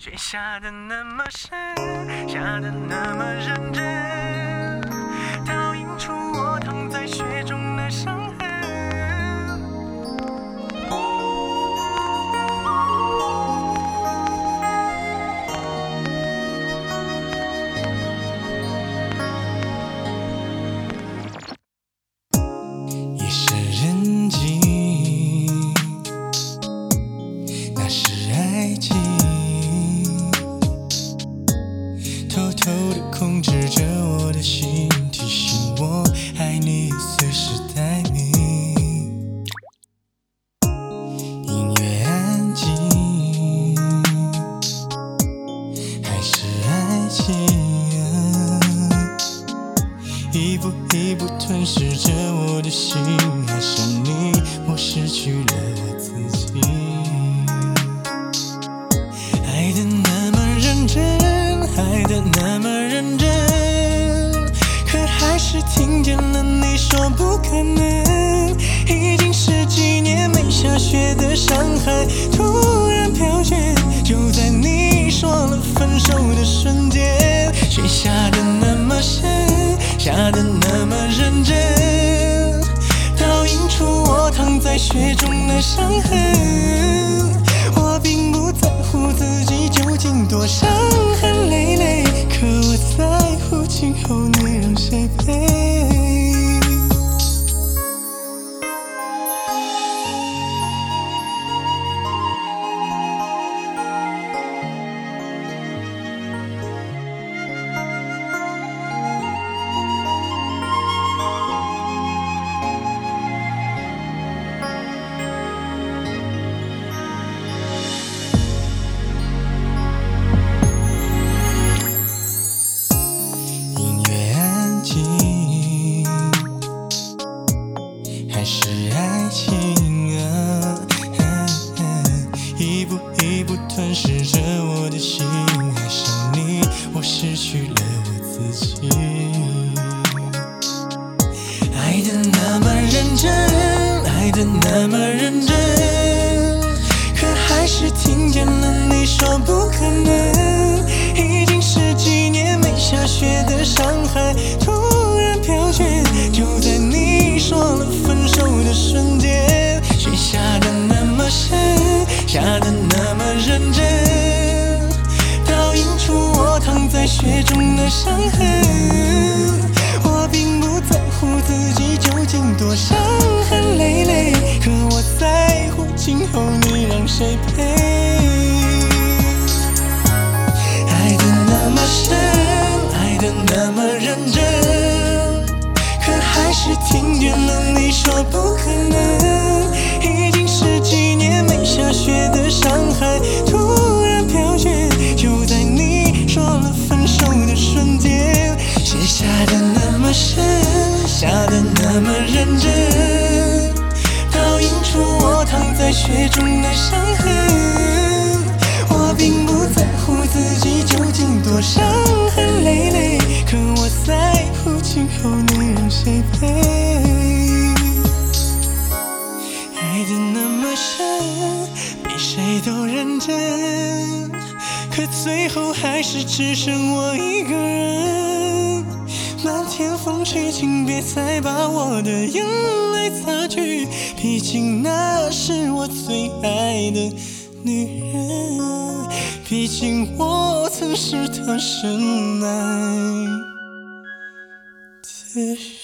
却下得那么深，下得那么认真，倒映出我躺在雪中的伤痕。 夜深人静，那是爱情，偷偷地控制着我的心，提醒我爱你随时待命。音乐安静，还是爱情一步一步吞噬着我的心，爱上你，我失去了我自己。爱得那么认真，爱得那么认真，可还是听见了你说不可能。已经十几年没下雪的上海，突然飘雪，就在你说了分手的瞬间，雪下得那么深，下得那么认真，倒映出我躺在雪中的伤痕。我并不在乎自己究竟多伤痕累累，可我在乎今后你让谁陪。还是爱情一步一步吞噬着我的心，爱上你，我失去了我自己。爱得那么认真，爱得那么认真，可还是听见了你说不可能。已经十几年没下雪的上海，突然飘雪，就在你说了分手的瞬间，雪下得那么深，下得那么认真，倒映出我躺在雪中的伤痕。我并不在乎自己究竟多伤痕累累，可我在乎今后你让谁陪。爱得那么深，爱得那么认真，可还是听见了你说不可能。已经十几年没下雪的上海，突然飘雪，就在你说了分手的瞬间，雪下得那么深，下得那么认真，倒映出我躺在雪中的伤痕。我并不在乎自己究竟多伤痕累累，可我在乎今后你让谁陪。爱得那么深，比谁都认真，可最后还是只剩我一个人。漫天风雪，请别再把我的眼泪擦去，毕竟那是我最爱的女人，毕竟我曾是她深爱的人。